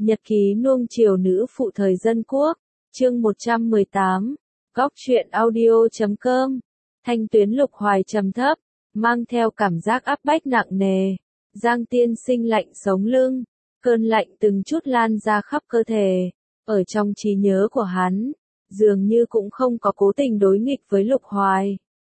Nhật ký nuông chiều nữ phụ thời dân quốc, chương 118, góc truyện audio.com, thanh tuyến Lục Hoài trầm thấp, mang theo cảm giác áp bách nặng nề. Giang Tiên Sinh lạnh sống lưng, cơn lạnh từng chút lan ra khắp cơ thể. Ở trong trí nhớ của hắn, dường như cũng không có cố tình đối nghịch với Lục Hoài.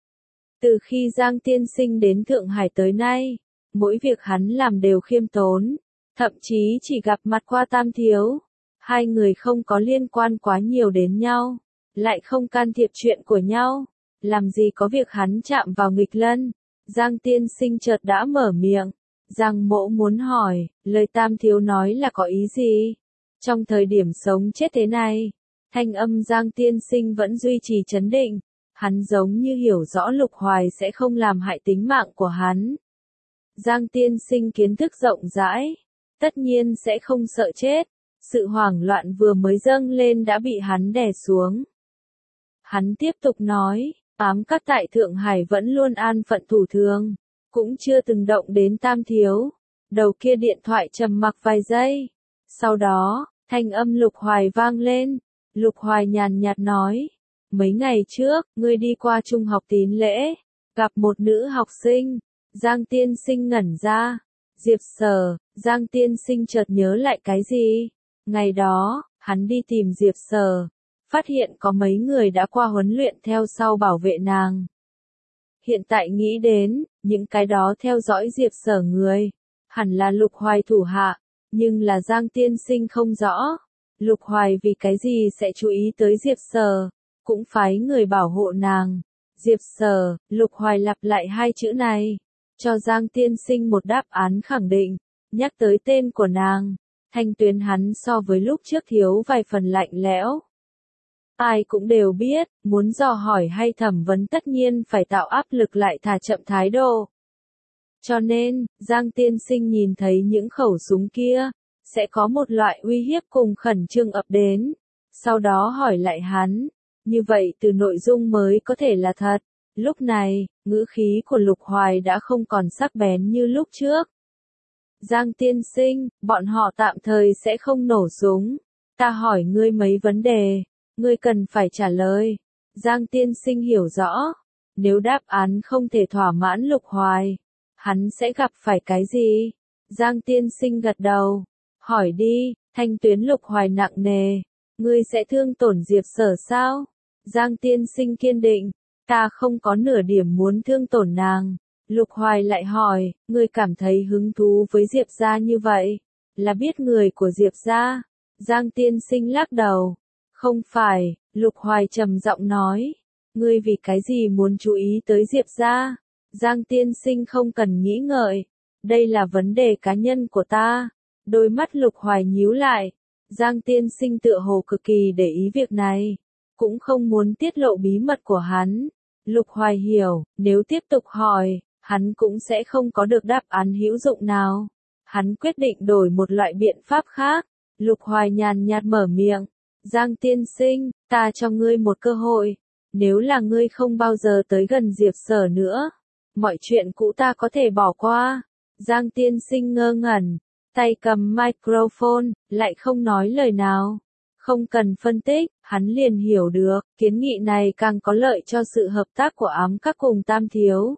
Từ khi Giang Tiên Sinh đến Thượng Hải tới nay, mỗi việc hắn làm đều khiêm tốn, thậm chí chỉ gặp mặt qua Tam Thiếu. Hai người không có liên quan quá nhiều đến nhau, lại không can thiệp chuyện của nhau, làm gì có việc hắn chạm vào nghịch lân. Giang Tiên Sinh chợt đã mở miệng, Giang Mỗ muốn hỏi, lời Tam Thiếu nói là có ý gì? Trong thời điểm sống chết thế này, thanh âm Giang Tiên Sinh vẫn duy trì trấn định, hắn giống như hiểu rõ Lục Hoài sẽ không làm hại tính mạng của hắn. Giang Tiên Sinh kiến thức rộng rãi, tất nhiên sẽ không sợ chết, sự hoảng loạn vừa mới dâng lên đã bị hắn đè xuống. Hắn tiếp tục nói, ám các tại Thượng Hải vẫn luôn an phận thủ thường, cũng chưa từng động đến Tam Thiếu. Đầu kia điện thoại trầm mặc vài giây, sau đó, thanh âm Lục Hoài vang lên. Lục Hoài nhàn nhạt nói, mấy ngày trước, ngươi đi qua trung học Tín Lễ, gặp một nữ học sinh. Giang Tiên Sinh ngẩn ra, Diệp Sở. Giang Tiên Sinh chợt nhớ lại cái gì. Ngày đó, hắn đi tìm Diệp Sở, phát hiện có mấy người đã qua huấn luyện theo sau bảo vệ nàng. Hiện tại nghĩ đến, những cái đó theo dõi Diệp Sở người, hẳn là Lục Hoài thủ hạ, nhưng là Giang Tiên Sinh không rõ. Lục Hoài vì cái gì sẽ chú ý tới Diệp Sở, cũng phái người bảo hộ nàng. Diệp Sở, Lục Hoài lặp lại hai chữ này, cho Giang Tiên Sinh một đáp án khẳng định, nhắc tới tên của nàng. Thanh tuyến hắn so với lúc trước thiếu vài phần lạnh lẽo. Ai cũng đều biết, muốn dò hỏi hay thẩm vấn tất nhiên phải tạo áp lực lại thả chậm thái độ. Cho nên, Giang Tiên Sinh nhìn thấy những khẩu súng kia, sẽ có một loại uy hiếp cùng khẩn trương ập đến. Sau đó hỏi lại hắn, như vậy từ nội dung mới có thể là thật. Lúc này, ngữ khí của Lục Hoài đã không còn sắc bén như lúc trước. Giang Tiên Sinh, bọn họ tạm thời sẽ không nổ súng. Ta hỏi ngươi mấy vấn đề, ngươi cần phải trả lời. Giang Tiên Sinh hiểu rõ, nếu đáp án không thể thỏa mãn Lục Hoài, hắn sẽ gặp phải cái gì? Giang Tiên Sinh gật đầu, hỏi đi. Thanh tuyến Lục Hoài nặng nề, ngươi sẽ thương tổn Diệp Sở sao? Giang Tiên Sinh kiên định, ta không có nửa điểm muốn thương tổn nàng. Lục Hoài lại hỏi, ngươi cảm thấy hứng thú với Diệp gia như vậy, là biết người của Diệp gia? Giang Tiên Sinh lắc đầu, không phải. Lục Hoài trầm giọng nói, ngươi vì cái gì muốn chú ý tới Diệp gia? Giang Tiên Sinh không cần nghĩ ngợi, đây là vấn đề cá nhân của ta. Đôi mắt Lục Hoài nhíu lại, Giang Tiên Sinh tựa hồ cực kỳ để ý việc này, cũng không muốn tiết lộ bí mật của hắn. Lục Hoài hiểu, nếu tiếp tục hỏi, hắn cũng sẽ không có được đáp án hữu dụng nào. Hắn quyết định đổi một loại biện pháp khác. Lục Hoài nhàn nhạt mở miệng, Giang Tiên Sinh, ta cho ngươi một cơ hội. Nếu là ngươi không bao giờ tới gần Diệp Sở nữa, mọi chuyện cũ ta có thể bỏ qua. Giang Tiên Sinh ngơ ngẩn, tay cầm microphone, lại không nói lời nào. Không cần phân tích, hắn liền hiểu được, kiến nghị này càng có lợi cho sự hợp tác của ám các cùng Tam Thiếu.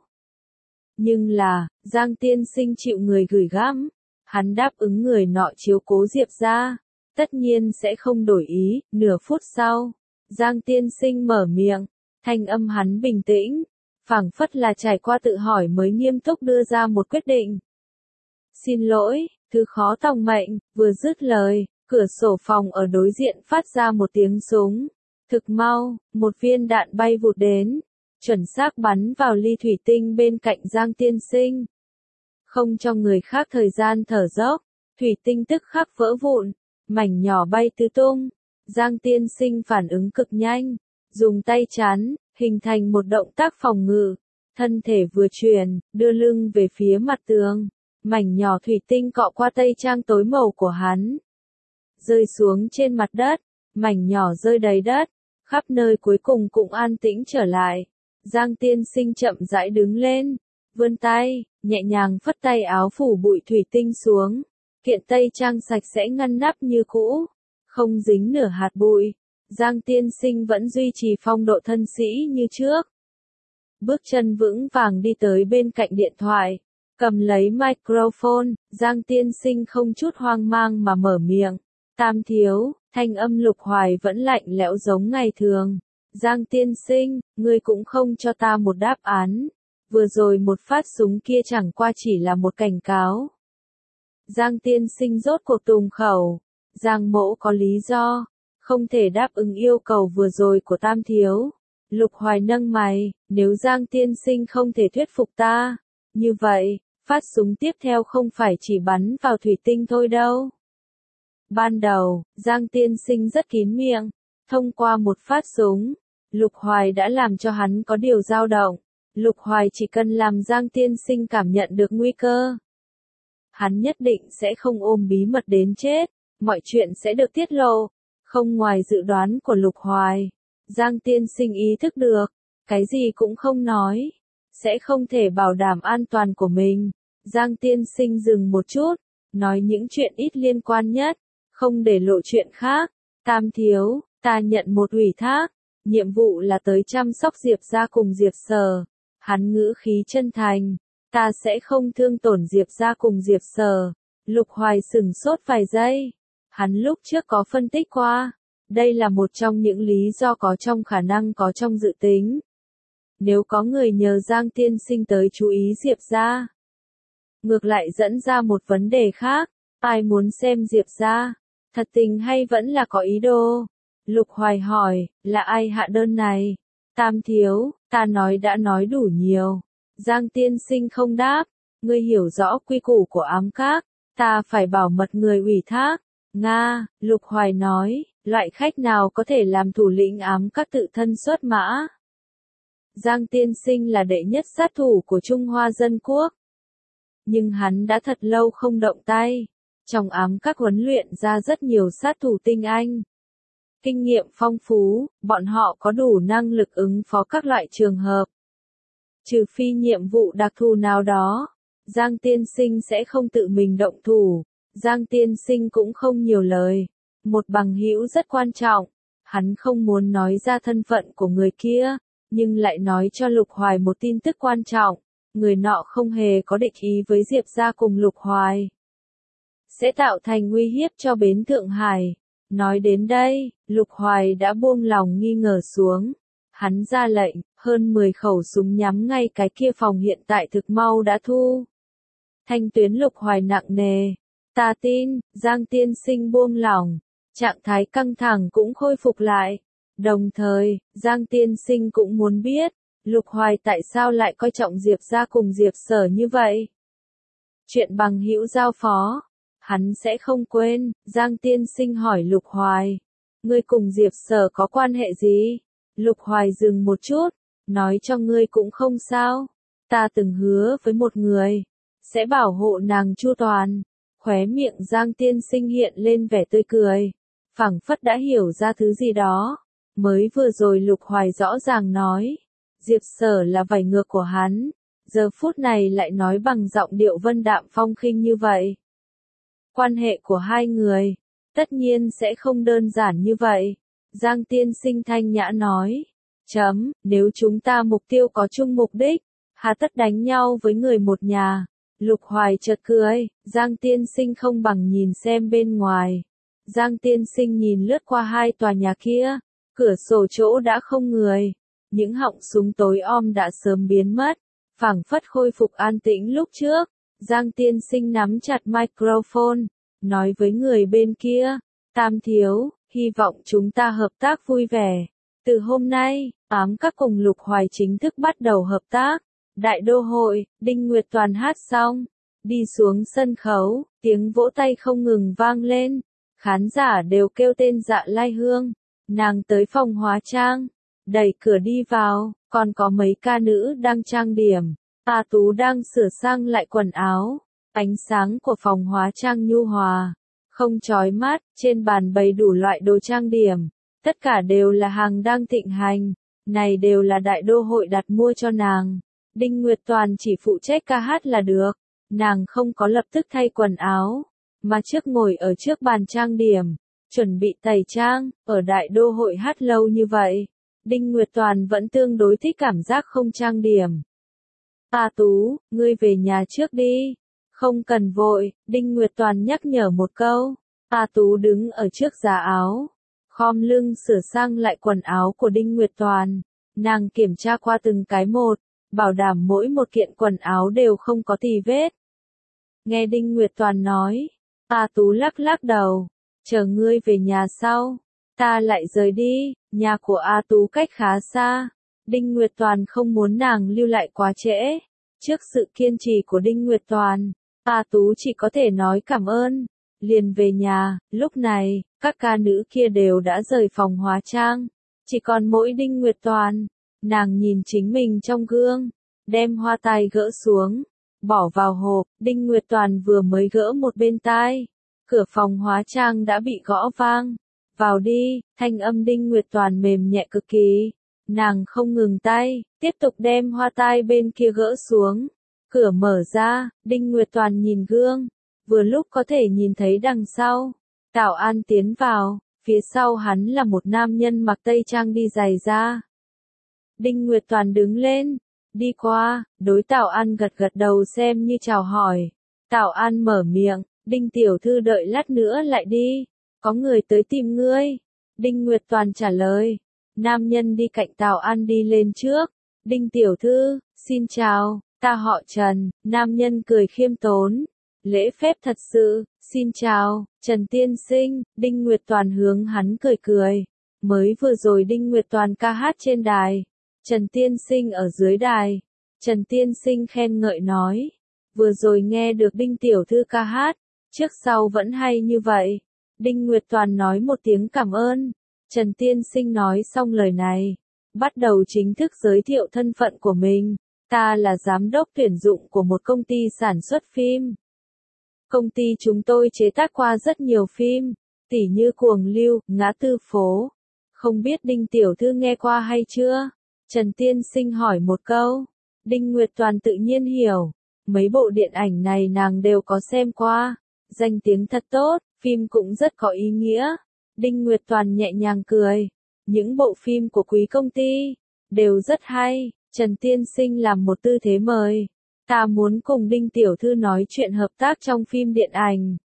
Nhưng là, Giang Tiên Sinh chịu người gửi gắm, hắn đáp ứng người nọ chiếu cố Diệp gia, tất nhiên sẽ không đổi ý. Nửa phút sau, Giang Tiên Sinh mở miệng, thanh âm hắn bình tĩnh, phảng phất là trải qua tự hỏi mới nghiêm túc đưa ra một quyết định. Xin lỗi, thứ khó tòng mệnh. Vừa dứt lời, cửa sổ phòng ở đối diện phát ra một tiếng súng. Thực mau, một viên đạn bay vụt đến, chuẩn xác bắn vào ly thủy tinh bên cạnh Giang Tiên Sinh. Không cho người khác thời gian thở dốc, thủy tinh tức khắc vỡ vụn, mảnh nhỏ bay tứ tung. Giang Tiên Sinh phản ứng cực nhanh, dùng tay chắn, hình thành một động tác phòng ngự. Thân thể vừa chuyển, đưa lưng về phía mặt tường. Mảnh nhỏ thủy tinh cọ qua tây trang tối màu của hắn, rơi xuống trên mặt đất. Mảnh nhỏ rơi đầy đất, khắp nơi cuối cùng cũng an tĩnh trở lại. Giang Tiên Sinh chậm rãi đứng lên, vươn tay, nhẹ nhàng phất tay áo phủ bụi thủy tinh xuống, kiện tây trang sạch sẽ ngăn nắp như cũ, không dính nửa hạt bụi. Giang tiên sinh vẫn duy trì phong độ thân sĩ như trước. Bước chân vững vàng đi tới bên cạnh điện thoại, cầm lấy microphone, Giang tiên sinh không chút hoang mang mà mở miệng. Tam thiếu, thanh âm Lục Hoài vẫn lạnh lẽo giống ngày thường. Giang tiên sinh, ngươi cũng không cho ta một đáp án. Vừa rồi một phát súng kia chẳng qua chỉ là một cảnh cáo. Giang tiên sinh rốt cuộc tùng khẩu. Giang mỗ có lý do, không thể đáp ứng yêu cầu vừa rồi của Tam thiếu. Lục Hoài nâng mày, nếu Giang tiên sinh không thể thuyết phục ta, như vậy, phát súng tiếp theo không phải chỉ bắn vào thủy tinh thôi đâu. Ban đầu, Giang tiên sinh rất kín miệng, thông qua một phát súng, Lục Hoài đã làm cho hắn có điều dao động. Lục Hoài chỉ cần làm Giang tiên sinh cảm nhận được nguy cơ, hắn nhất định sẽ không ôm bí mật đến chết, mọi chuyện sẽ được tiết lộ. Không ngoài dự đoán của Lục Hoài, Giang tiên sinh ý thức được, cái gì cũng không nói, sẽ không thể bảo đảm an toàn của mình. Giang tiên sinh dừng một chút, nói những chuyện ít liên quan nhất, không để lộ chuyện khác. Tam thiếu, ta nhận một ủy thác, nhiệm vụ là tới chăm sóc Diệp gia cùng Diệp Sở. Hắn ngữ khí chân thành, ta sẽ không thương tổn Diệp gia cùng Diệp Sở. Lục Hoài sửng sốt vài giây, hắn lúc trước có phân tích qua, đây là một trong những lý do có trong khả năng có trong dự tính. Nếu có người nhờ Giang tiên sinh tới chú ý Diệp gia, ngược lại dẫn ra một vấn đề khác, ai muốn xem Diệp gia, thật tình hay vẫn là có ý đồ? Lục Hoài hỏi, là ai hạ đơn này? Tam thiếu, ta đã nói đủ nhiều. Giang tiên sinh không đáp, ngươi hiểu rõ quy củ của ám các, ta phải bảo mật người ủy thác. Nga, Lục Hoài nói, loại khách nào có thể làm thủ lĩnh ám các tự thân xuất mã? Giang tiên sinh là đệ nhất sát thủ của Trung Hoa Dân Quốc. Nhưng hắn đã thật lâu không động tay. Trong ám các huấn luyện ra rất nhiều sát thủ tinh anh. Kinh nghiệm phong phú, bọn họ có đủ năng lực ứng phó các loại trường hợp. Trừ phi nhiệm vụ đặc thù nào đó, Giang tiên sinh sẽ không tự mình động thủ. Giang tiên sinh cũng không nhiều lời. Một bằng hữu rất quan trọng. Hắn không muốn nói ra thân phận của người kia, nhưng lại nói cho Lục Hoài một tin tức quan trọng. Người nọ không hề có địch ý với Diệp gia cùng Lục Hoài, sẽ tạo thành uy hiếp cho bến Thượng Hải. Nói đến đây, Lục Hoài đã buông lòng nghi ngờ xuống. Hắn ra lệnh, hơn 10 khẩu súng nhắm ngay cái kia phòng hiện tại thực mau đã thu. Thanh tuyến Lục Hoài nặng nề. Ta tin, Giang tiên sinh buông lỏng. Trạng thái căng thẳng cũng khôi phục lại. Đồng thời, Giang tiên sinh cũng muốn biết, Lục Hoài tại sao lại coi trọng Diệp gia cùng Diệp Sở như vậy. Chuyện bằng hữu giao phó, hắn sẽ không quên. Giang tiên sinh hỏi Lục Hoài, ngươi cùng Diệp Sở có quan hệ gì? Lục Hoài dừng một chút, nói cho ngươi cũng không sao. Ta từng hứa với một người, sẽ bảo hộ nàng chu toàn. Khóe miệng Giang tiên sinh hiện lên vẻ tươi cười, phảng phất đã hiểu ra thứ gì đó. Mới vừa rồi Lục Hoài rõ ràng nói, Diệp Sở là vảy ngược của hắn, giờ phút này lại nói bằng giọng điệu vân đạm phong khinh như vậy. Quan hệ của hai người, tất nhiên sẽ không đơn giản như vậy. Giang tiên sinh thanh nhã nói, nếu chúng ta mục tiêu có chung mục đích, hà tất đánh nhau với người một nhà. Lục Hoài chợt cười, Giang tiên sinh không bằng nhìn xem bên ngoài. Giang tiên sinh nhìn lướt qua hai tòa nhà kia, cửa sổ chỗ đã không người. Những họng súng tối om đã sớm biến mất, phảng phất khôi phục an tĩnh lúc trước. Giang tiên sinh nắm chặt microphone, nói với người bên kia, Tam thiếu, hy vọng chúng ta hợp tác vui vẻ. Từ hôm nay, ám các cùng Lục Hoài chính thức bắt đầu hợp tác. Đại đô hội, Đinh Nguyệt Toàn hát xong, đi xuống sân khấu, tiếng vỗ tay không ngừng vang lên. Khán giả đều kêu tên Dạ Lai Hương. Nàng tới phòng hóa trang, đẩy cửa đi vào, còn có mấy ca nữ đang trang điểm. A Tú đang sửa sang lại quần áo. Ánh sáng của phòng hóa trang nhu hòa, không chói mắt, trên bàn bày đủ loại đồ trang điểm. Tất cả đều là hàng đang thịnh hành. Này đều là đại đô hội đặt mua cho nàng. Đinh Nguyệt Toàn chỉ phụ trách ca hát là được. Nàng không có lập tức thay quần áo, mà trước ngồi ở trước bàn trang điểm, chuẩn bị tẩy trang, ở đại đô hội hát lâu như vậy. Đinh Nguyệt Toàn vẫn tương đối thích cảm giác không trang điểm. A Tú, ngươi về nhà trước đi. Không cần vội, Đinh Nguyệt Toàn nhắc nhở một câu. A Tú đứng ở trước giá áo, khom lưng sửa sang lại quần áo của Đinh Nguyệt Toàn. Nàng kiểm tra qua từng cái một, bảo đảm mỗi một kiện quần áo đều không có tì vết. Nghe Đinh Nguyệt Toàn nói, A Tú lắc lắc đầu, chờ ngươi về nhà sau, ta lại rời đi. Nhà của A Tú cách khá xa, Đinh Nguyệt Toàn không muốn nàng lưu lại quá trễ. Trước sự kiên trì của Đinh Nguyệt Toàn, A Tú chỉ có thể nói cảm ơn, liền về nhà. Lúc này, các ca nữ kia đều đã rời phòng hóa trang, chỉ còn mỗi Đinh Nguyệt Toàn. Nàng nhìn chính mình trong gương, đem hoa tai gỡ xuống, bỏ vào hộp. Đinh Nguyệt Toàn vừa mới gỡ một bên tai, cửa phòng hóa trang đã bị gõ vang. Vào đi, thanh âm Đinh Nguyệt Toàn mềm nhẹ cực kỳ. Nàng không ngừng tay, tiếp tục đem hoa tai bên kia gỡ xuống. Cửa mở ra, Đinh Nguyệt Toàn nhìn gương, vừa lúc có thể nhìn thấy đằng sau. Tào An tiến vào, phía sau hắn là một nam nhân mặc tây trang đi giày da. Đinh Nguyệt Toàn đứng lên, đi qua, đối Tào An gật gật đầu xem như chào hỏi. Tào An mở miệng, Đinh tiểu thư đợi lát nữa lại đi, có người tới tìm ngươi. Đinh Nguyệt Toàn trả lời. Nam nhân đi cạnh Tào An đi lên trước. Đinh tiểu thư, xin chào, ta họ Trần. Nam nhân cười khiêm tốn, lễ phép thật sự, xin chào, Trần tiên sinh. Đinh Nguyệt Toàn hướng hắn cười cười. Mới vừa rồi Đinh Nguyệt Toàn ca hát trên đài, Trần tiên sinh ở dưới đài. Trần tiên sinh khen ngợi nói, vừa rồi nghe được Đinh tiểu thư ca hát, trước sau vẫn hay như vậy. Đinh Nguyệt Toàn nói một tiếng cảm ơn. Trần tiên sinh nói xong lời này, bắt đầu chính thức giới thiệu thân phận của mình. Ta là giám đốc tuyển dụng của một công ty sản xuất phim. Công ty chúng tôi chế tác qua rất nhiều phim, tỉ như Cuồng Lưu, Ngã Tư Phố. Không biết Đinh tiểu thư nghe qua hay chưa? Trần tiên sinh hỏi một câu. Đinh Nguyệt Toàn tự nhiên hiểu. Mấy bộ điện ảnh này nàng đều có xem qua. Danh tiếng thật tốt, phim cũng rất có ý nghĩa. Đinh Nguyệt Toàn nhẹ nhàng cười. Những bộ phim của quý công ty đều rất hay. Trần tiên sinh làm một tư thế mời. Ta muốn cùng Đinh tiểu thư nói chuyện hợp tác trong phim điện ảnh.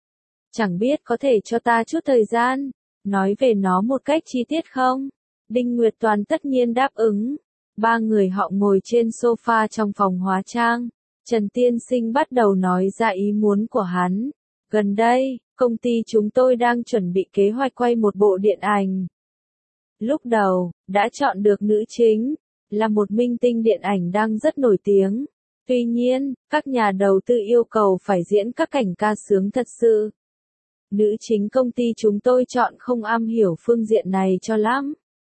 Chẳng biết có thể cho ta chút thời gian, nói về nó một cách chi tiết không? Đinh Nguyệt Toàn tất nhiên đáp ứng. Ba người họ ngồi trên sofa trong phòng hóa trang. Trần tiên sinh bắt đầu nói ra ý muốn của hắn. Gần đây, công ty chúng tôi đang chuẩn bị kế hoạch quay một bộ điện ảnh. Lúc đầu, đã chọn được nữ chính, là một minh tinh điện ảnh đang rất nổi tiếng. Tuy nhiên, các nhà đầu tư yêu cầu phải diễn các cảnh ca sướng thật sự. Nữ chính công ty chúng tôi chọn không am hiểu phương diện này cho lắm.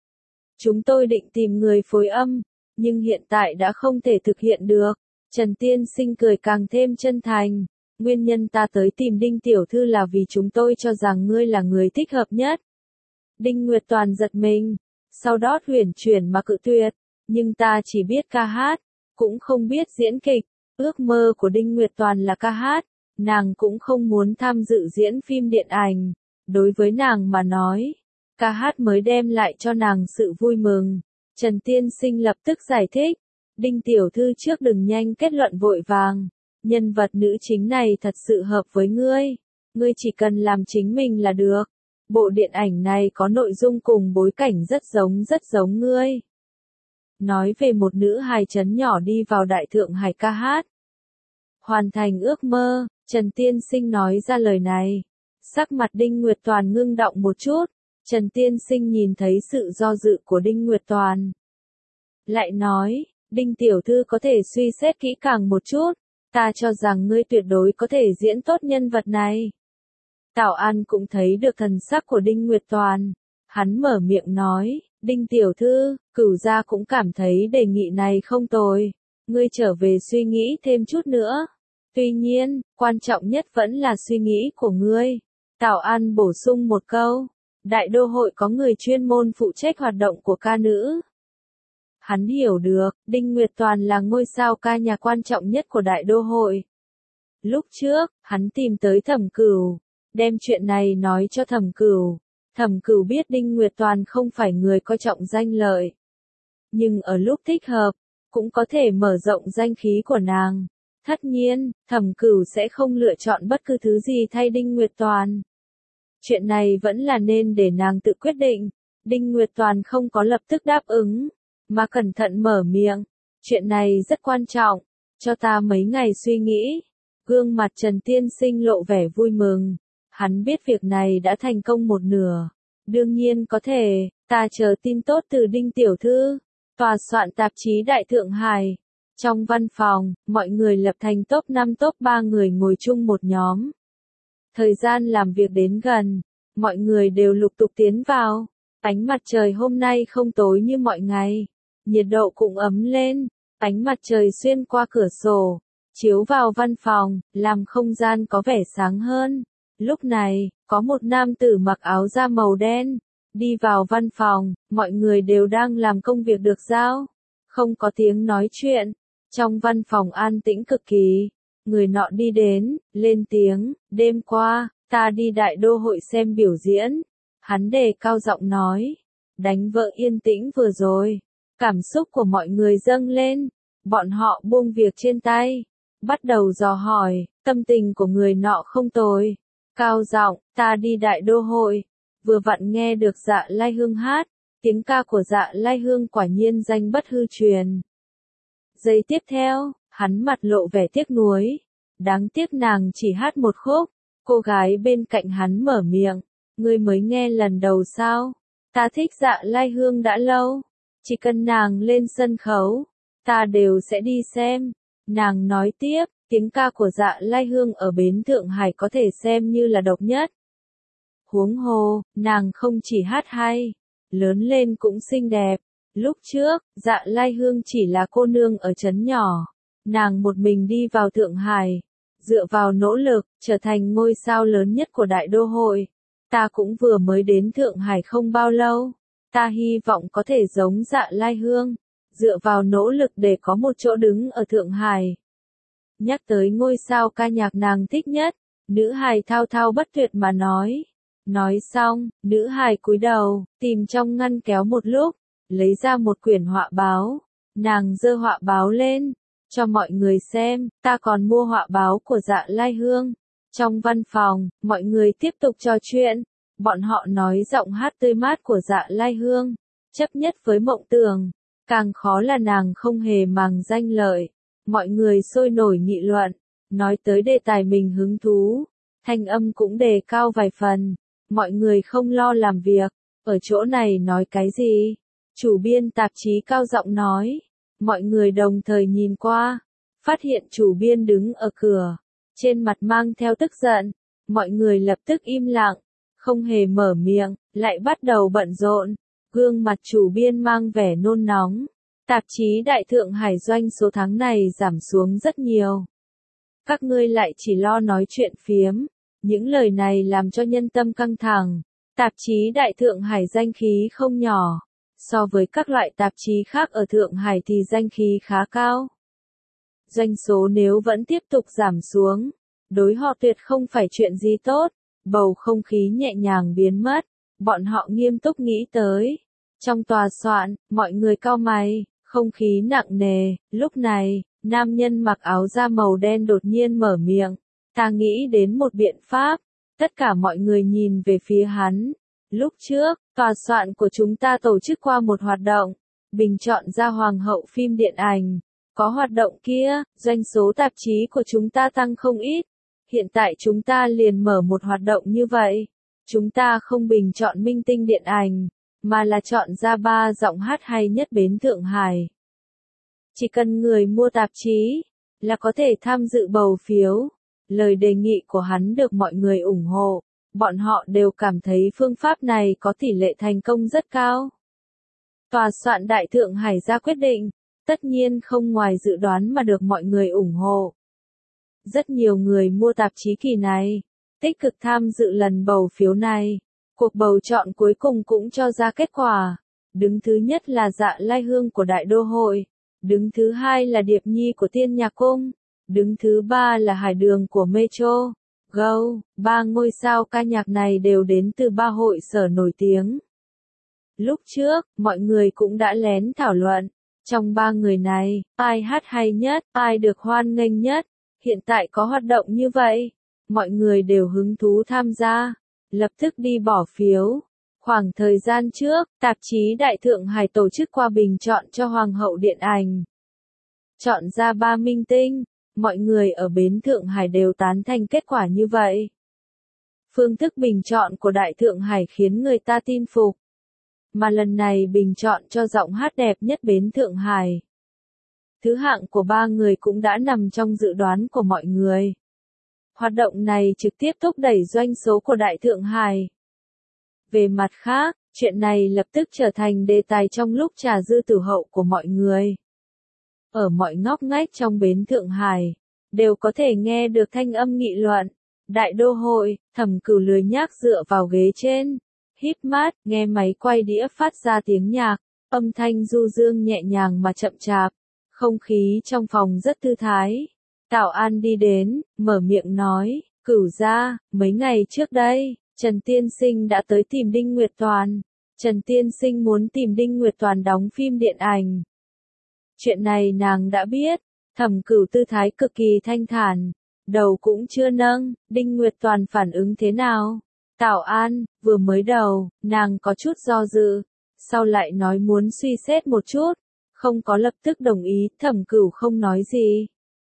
Chúng tôi định tìm người phối âm, nhưng hiện tại đã không thể thực hiện được. Trần tiên sinh cười càng thêm chân thành. Nguyên nhân ta tới tìm Đinh tiểu thư là vì chúng tôi cho rằng ngươi là người thích hợp nhất. Đinh Nguyệt Toàn giật mình, sau đó huyền chuyển mà cự tuyệt. Nhưng ta chỉ biết ca hát, cũng không biết diễn kịch. Ước mơ của Đinh Nguyệt Toàn là ca hát, nàng cũng không muốn tham dự diễn phim điện ảnh. Đối với nàng mà nói, ca hát mới đem lại cho nàng sự vui mừng. Trần tiên sinh lập tức giải thích. Đinh tiểu thư trước đừng nhanh kết luận vội vàng. Nhân vật nữ chính này thật sự hợp với ngươi. Ngươi chỉ cần làm chính mình là được. Bộ điện ảnh này có nội dung cùng bối cảnh rất giống ngươi. Nói về một nữ hài trấn nhỏ đi vào Đại Thượng Hải ca hát. Hoàn thành ước mơ, Trần tiên sinh nói ra lời này. Sắc mặt Đinh Nguyệt Toàn ngưng động một chút. Trần tiên sinh nhìn thấy sự do dự của Đinh Nguyệt Toàn. Lại nói, Đinh tiểu thư có thể suy xét kỹ càng một chút. Ta cho rằng ngươi tuyệt đối có thể diễn tốt nhân vật này. Tào An cũng thấy được thần sắc của Đinh Nguyệt Toàn. Hắn mở miệng nói, Đinh tiểu thư, Cửu gia cũng cảm thấy đề nghị này không tồi. Ngươi trở về suy nghĩ thêm chút nữa. Tuy nhiên, quan trọng nhất vẫn là suy nghĩ của ngươi. Tào An bổ sung một câu. Đại đô hội có người chuyên môn phụ trách hoạt động của ca nữ. Hắn hiểu được, Đinh Nguyệt Toàn là ngôi sao ca nhạc quan trọng nhất của đại đô hội. Lúc trước, hắn tìm tới Thẩm Cửu, đem chuyện này nói cho Thẩm Cửu. Thẩm Cửu biết Đinh Nguyệt Toàn không phải người coi trọng danh lợi, nhưng ở lúc thích hợp, cũng có thể mở rộng danh khí của nàng. Tất nhiên, Thẩm Cửu sẽ không lựa chọn bất cứ thứ gì thay Đinh Nguyệt Toàn. Chuyện này vẫn là nên để nàng tự quyết định. Đinh Nguyệt Toàn không có lập tức đáp ứng, mà cẩn thận mở miệng. Chuyện này rất quan trọng, cho ta mấy ngày suy nghĩ. Gương mặt Trần Tiên Sinh lộ vẻ vui mừng. Hắn biết việc này đã thành công một nửa. Đương nhiên có thể, ta chờ tin tốt từ Đinh Tiểu Thư. Tòa soạn tạp chí Đại Thượng Hải. Trong văn phòng, mọi người lập thành top 5 top 3 người ngồi chung một nhóm. Thời gian làm việc đến gần, mọi người đều lục tục tiến vào. Ánh mặt trời hôm nay không tối như mọi ngày, nhiệt độ cũng ấm lên. Ánh mặt trời xuyên qua cửa sổ, chiếu vào văn phòng, làm không gian có vẻ sáng hơn. Lúc này, có một nam tử mặc áo da màu đen, đi vào văn phòng, mọi người đều đang làm công việc được giao. Không có tiếng nói chuyện, trong văn phòng an tĩnh cực kỳ. Người nọ đi đến, lên tiếng, đêm qua, ta đi Đại Đô Hội xem biểu diễn. Hắn đề cao giọng nói, đánh vỡ yên tĩnh vừa rồi. Cảm xúc của mọi người dâng lên, bọn họ buông việc trên tay, bắt đầu dò hỏi, tâm tình của người nọ không tồi. Cao giọng, ta đi Đại Đô Hội, vừa vặn nghe được Dạ Lai Hương hát, tiếng ca của Dạ Lai Hương quả nhiên danh bất hư truyền. Giây tiếp theo, hắn mặt lộ vẻ tiếc nuối, đáng tiếc nàng chỉ hát một khúc. Cô gái bên cạnh hắn mở miệng, ngươi mới nghe lần đầu sao? Ta thích Dạ Lai Hương đã lâu, chỉ cần nàng lên sân khấu, ta đều sẽ đi xem. Nàng nói tiếp, tiếng ca của Dạ Lai Hương ở bến Thượng Hải có thể xem như là độc nhất. Huống hồ, nàng không chỉ hát hay, lớn lên cũng xinh đẹp. Lúc trước, Dạ Lai Hương chỉ là cô nương ở trấn nhỏ, nàng một mình đi vào Thượng Hải, dựa vào nỗ lực, trở thành ngôi sao lớn nhất của Đại Đô Hội. Ta cũng vừa mới đến Thượng Hải không bao lâu, ta hy vọng có thể giống Dạ Lai Hương, dựa vào nỗ lực để có một chỗ đứng ở Thượng Hải. Nhắc tới ngôi sao ca nhạc nàng thích nhất, nữ hài thao thao bất tuyệt mà nói. Nói xong, nữ hài cúi đầu, tìm trong ngăn kéo một lúc, lấy ra một quyển họa báo. Nàng giơ họa báo lên, cho mọi người xem, ta còn mua họa báo của Dạ Lai Hương. Trong văn phòng, mọi người tiếp tục trò chuyện. Bọn họ nói giọng hát tươi mát của Dạ Lai Hương, chấp nhất với mộng tưởng. Càng khó là nàng không hề màng danh lợi. Mọi người sôi nổi nghị luận, nói tới đề tài mình hứng thú. Thanh âm cũng đề cao vài phần. Mọi người không lo làm việc. Ở chỗ này nói cái gì? Chủ biên tạp chí cao giọng nói. Mọi người đồng thời nhìn qua, phát hiện chủ biên đứng ở cửa, trên mặt mang theo tức giận. Mọi người lập tức im lặng, không hề mở miệng, lại bắt đầu bận rộn. Gương mặt chủ biên mang vẻ nôn nóng. Tạp chí Đại Thượng Hải doanh số tháng này giảm xuống rất nhiều. Các ngươi lại chỉ lo nói chuyện phiếm. Những lời này làm cho nhân tâm căng thẳng. Tạp chí Đại Thượng Hải danh khí không nhỏ. So với các loại tạp chí khác ở Thượng Hải thì danh khí khá cao. Doanh số nếu vẫn tiếp tục giảm xuống, đối họ tuyệt không phải chuyện gì tốt. Bầu không khí nhẹ nhàng biến mất. Bọn họ nghiêm túc nghĩ tới. Trong tòa soạn, mọi người cau mày, không khí nặng nề. Lúc này, nam nhân mặc áo da màu đen đột nhiên mở miệng. Ta nghĩ đến một biện pháp. Tất cả mọi người nhìn về phía hắn. Lúc trước, tòa soạn của chúng ta tổ chức qua một hoạt động, bình chọn ra hoàng hậu phim điện ảnh. Có hoạt động kia, doanh số tạp chí của chúng ta tăng không ít. Hiện tại chúng ta liền mở một hoạt động như vậy. Chúng ta không bình chọn minh tinh điện ảnh, mà là chọn ra 3 giọng hát hay nhất bến Thượng Hải. Chỉ cần người mua tạp chí, là có thể tham dự bầu phiếu. Lời đề nghị của hắn được mọi người ủng hộ. Bọn họ đều cảm thấy phương pháp này có tỷ lệ thành công rất cao. Tòa soạn Đại Thượng Hải ra quyết định, tất nhiên không ngoài dự đoán mà được mọi người ủng hộ. Rất nhiều người mua tạp chí kỳ này, tích cực tham dự lần bầu phiếu này. Cuộc bầu chọn cuối cùng cũng cho ra kết quả. Đứng thứ nhất là Dạ Lai Hương của Đại Đô Hội. Đứng thứ hai là Điệp Nhi của Tiên Nhạc Cung. Đứng thứ 3 là Hải Đường của Metro. Go, 3 ngôi sao ca nhạc này đều đến từ 3 hội sở nổi tiếng. Lúc trước, mọi người cũng đã lén thảo luận, trong 3 người này, ai hát hay nhất, ai được hoan nghênh nhất. Hiện tại có hoạt động như vậy, mọi người đều hứng thú tham gia, lập tức đi bỏ phiếu. Khoảng thời gian trước, tạp chí Đại Thượng Hải tổ chức qua bình chọn cho Hoàng hậu Điện ảnh. Chọn ra 3 minh tinh, mọi người ở bến Thượng Hải đều tán thành kết quả như vậy. Phương thức bình chọn của Đại Thượng Hải khiến người ta tin phục. Mà lần này bình chọn cho giọng hát đẹp nhất bến Thượng Hải. Thứ hạng của 3 người cũng đã nằm trong dự đoán của mọi người. Hoạt động này trực tiếp thúc đẩy doanh số của Đại Thượng Hải. Về mặt khác, chuyện này lập tức trở thành đề tài trong lúc trà dư tử hậu của mọi người. Ở mọi ngóc ngách trong bến Thượng Hải, đều có thể nghe được thanh âm nghị luận. Đại đô hội, Thẩm Cửu lười nhác dựa vào ghế trên, híp mắt, nghe máy quay đĩa phát ra tiếng nhạc, âm thanh du dương nhẹ nhàng mà chậm chạp, không khí trong phòng rất thư thái. Tào An đi đến, mở miệng nói, Cửu gia, mấy ngày trước đây, Trần Tiên Sinh đã tới tìm Đinh Nguyệt Toàn. Trần Tiên Sinh muốn tìm Đinh Nguyệt Toàn đóng phim điện ảnh. Chuyện này nàng đã biết. Thẩm Cửu tư thái cực kỳ thanh thản, đầu cũng chưa nâng. Đinh Nguyệt Toàn phản ứng thế nào? Tào An, vừa mới đầu, nàng có chút do dự, sau lại nói muốn suy xét một chút, không có lập tức đồng ý. Thẩm Cửu không nói gì.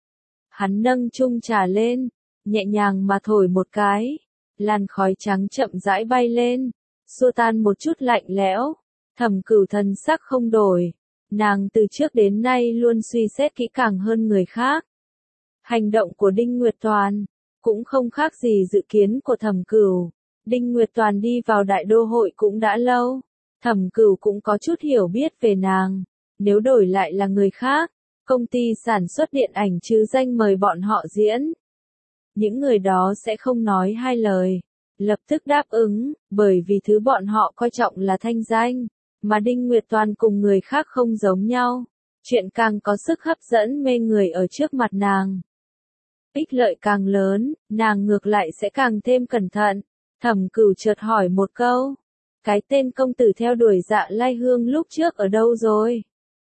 Hắn nâng chung trà lên, nhẹ nhàng mà thổi một cái, làn khói trắng chậm rãi bay lên, xua tan một chút lạnh lẽo. Thẩm Cửu thần sắc không đổi, nàng từ trước đến nay luôn suy xét kỹ càng hơn người khác. Hành động của Đinh Nguyệt Toàn cũng không khác gì dự kiến của Thẩm Cửu. Đinh Nguyệt Toàn đi vào đại đô hội cũng đã lâu, Thẩm Cửu cũng có chút hiểu biết về nàng. Nếu đổi lại là người khác, công ty sản xuất điện ảnh chứ danh mời bọn họ diễn, những người đó sẽ không nói hai lời, lập tức đáp ứng, bởi vì thứ bọn họ coi trọng là thanh danh, mà Đinh Nguyệt Toàn cùng người khác không giống nhau, chuyện càng có sức hấp dẫn mê người ở trước mặt nàng. Ích lợi càng lớn, nàng ngược lại sẽ càng thêm cẩn thận. Thẩm Cửu chợt hỏi một câu, cái tên công tử theo đuổi Dạ Lai Hương lúc trước ở đâu rồi?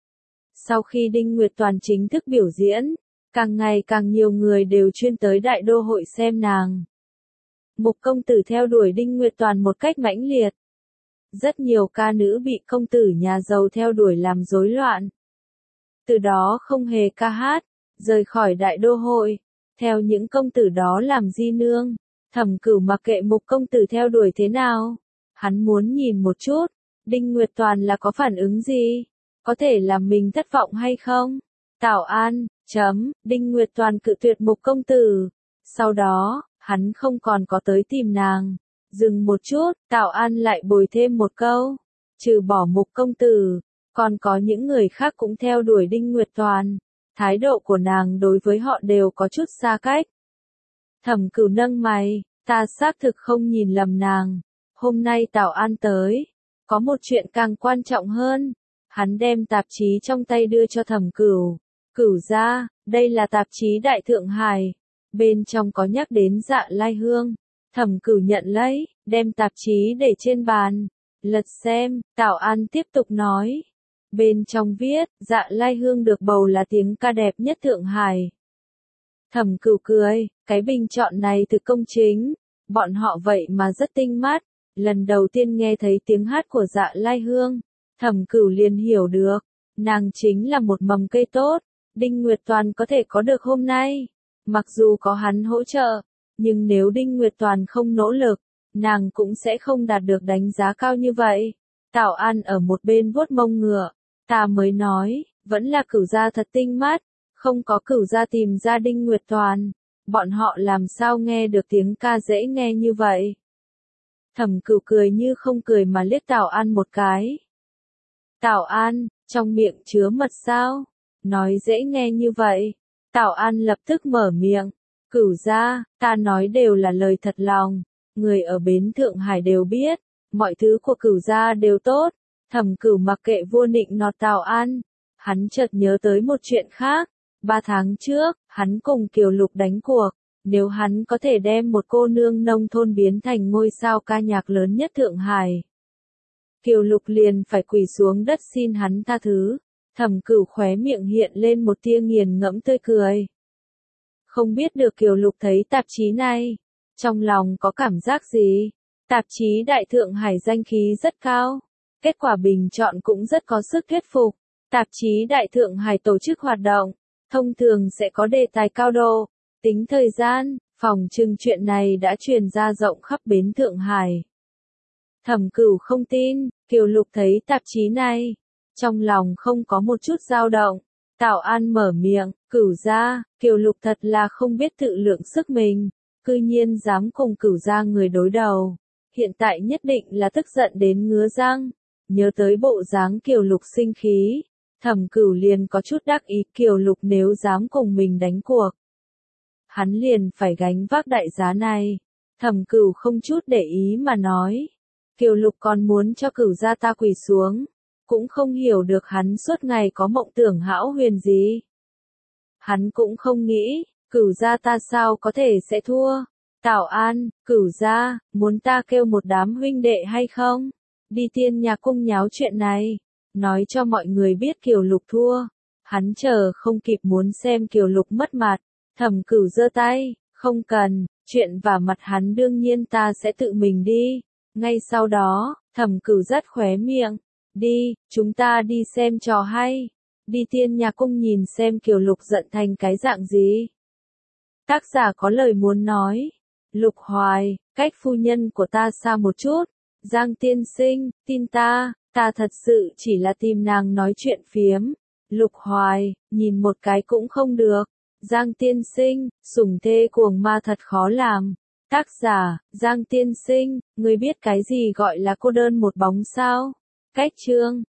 Sau khi Đinh Nguyệt Toàn chính thức biểu diễn, càng ngày càng nhiều người đều chuyên tới đại đô hội xem nàng. Mục công tử theo đuổi Đinh Nguyệt Toàn một cách mãnh liệt. Rất nhiều ca nữ bị công tử nhà giàu theo đuổi làm rối loạn. Từ đó không hề ca hát, rời khỏi đại đô hội, theo những công tử đó làm di nương. Thẩm Cửu mặc kệ mục công tử theo đuổi thế nào. Hắn muốn nhìn một chút, Đinh Nguyệt Toàn là có phản ứng gì? Có thể làm mình thất vọng hay không? Tào An, Đinh Nguyệt Toàn cự tuyệt mục công tử. Sau đó, hắn không còn có tới tìm nàng. Dừng một chút, Tào An lại bồi thêm một câu. Trừ bỏ mục công tử, còn có những người khác cũng theo đuổi Đinh Nguyệt Toàn. Thái độ của nàng đối với họ đều có chút xa cách. Thẩm Cửu nâng mày, ta xác thực không nhìn lầm nàng. Hôm nay Tào An tới, có một chuyện càng quan trọng hơn. Hắn đem tạp chí trong tay đưa cho Thẩm Cửu. Cửu gia, đây là tạp chí Đại Thượng Hải. Bên trong có nhắc đến Dạ Lai Hương. Thẩm Cửu nhận lấy, đem tạp chí để trên bàn. Lật xem, Tào An tiếp tục nói. Bên trong viết, Dạ Lai Hương được bầu là tiếng ca đẹp nhất Thượng Hải. Thẩm Cửu cười, cái bình chọn này thực công chính. Bọn họ vậy mà rất tinh mắt. Lần đầu tiên nghe thấy tiếng hát của Dạ Lai Hương, Thẩm Cửu liền hiểu được, nàng chính là một mầm cây tốt. Đinh Nguyệt Toàn có thể có được hôm nay, mặc dù có hắn hỗ trợ, nhưng nếu Đinh Nguyệt Toàn không nỗ lực, nàng cũng sẽ không đạt được đánh giá cao như vậy. Tào An ở một bên vuốt mông ngựa, ta mới nói, vẫn là Cửu gia thật tinh mắt, không có Cửu gia tìm ra Đinh Nguyệt Toàn, bọn họ làm sao nghe được tiếng ca dễ nghe như vậy. Thẩm Cửu cười như không cười mà liếc Tào An một cái. Tào An, trong miệng chứa mật sao? Nói dễ nghe như vậy. Tào An lập tức mở miệng. Cửu gia, ta nói đều là lời thật lòng. Người ở bến Thượng Hải đều biết, mọi thứ của Cửu gia đều tốt. Thẩm Cửu mặc kệ vô nịnh nọt Tào An. Hắn chợt nhớ tới một chuyện khác. 3 tháng trước, hắn cùng Kiều Lục đánh cuộc. Nếu hắn có thể đem một cô nương nông thôn biến thành ngôi sao ca nhạc lớn nhất Thượng Hải, Kiều Lục liền phải quỳ xuống đất xin hắn tha thứ. Thẩm Cửu khóe miệng hiện lên một tia nghiền ngẫm tươi cười. Không biết được Kiều Lục thấy tạp chí này, trong lòng có cảm giác gì? Tạp chí Đại Thượng Hải danh khí rất cao, kết quả bình chọn cũng rất có sức thuyết phục. Tạp chí Đại Thượng Hải tổ chức hoạt động, thông thường sẽ có đề tài cao độ, tính thời gian, phỏng chừng chuyện này đã truyền ra rộng khắp bến Thượng Hải. Thẩm Cửu không tin, Kiều Lục thấy tạp chí này, trong lòng không có một chút dao động. Tào An mở miệng, Cửu gia, Kiều Lục thật là không biết tự lượng sức mình, cư nhiên dám cùng Cửu gia người đối đầu. Hiện tại nhất định là tức giận đến ngứa răng, nhớ tới bộ dáng Kiều Lục sinh khí, Thẩm Cửu liền có chút đắc ý. Kiều Lục nếu dám cùng mình đánh cuộc, hắn liền phải gánh vác đại giá này. Thẩm Cửu không chút để ý mà nói, Kiều Lục còn muốn cho Cửu gia ta quỳ xuống, cũng không hiểu được hắn suốt ngày có mộng tưởng hão huyền gì. Hắn cũng không nghĩ, Cửu gia ta sao có thể sẽ thua. Tào An, Cửu gia, muốn ta kêu một đám huynh đệ hay không? Đi Tiên Nhạc Cung nháo chuyện này, nói cho mọi người biết Kiều Lục thua. Hắn chờ không kịp muốn xem Kiều Lục mất mặt. Thẩm Cửu giơ tay, không cần, chuyện vả mặt hắn đương nhiên ta sẽ tự mình đi. Ngay sau đó, Thẩm Cửu rát khóe miệng, đi, chúng ta đi xem trò hay. Đi Tiên Nhạc Cung nhìn xem Kiều Lục giận thành cái dạng gì. Tác giả có lời muốn nói. Lục Hoài, cách phu nhân của ta xa một chút. Giang tiên sinh, tin ta thật sự chỉ là tìm nàng nói chuyện phiếm. Lục Hoài, nhìn một cái cũng không được. Giang tiên sinh, sủng thê cuồng ma thật khó làm. Tác giả, Giang tiên sinh, ngươi biết cái gì gọi là cô đơn một bóng sao? Cách chương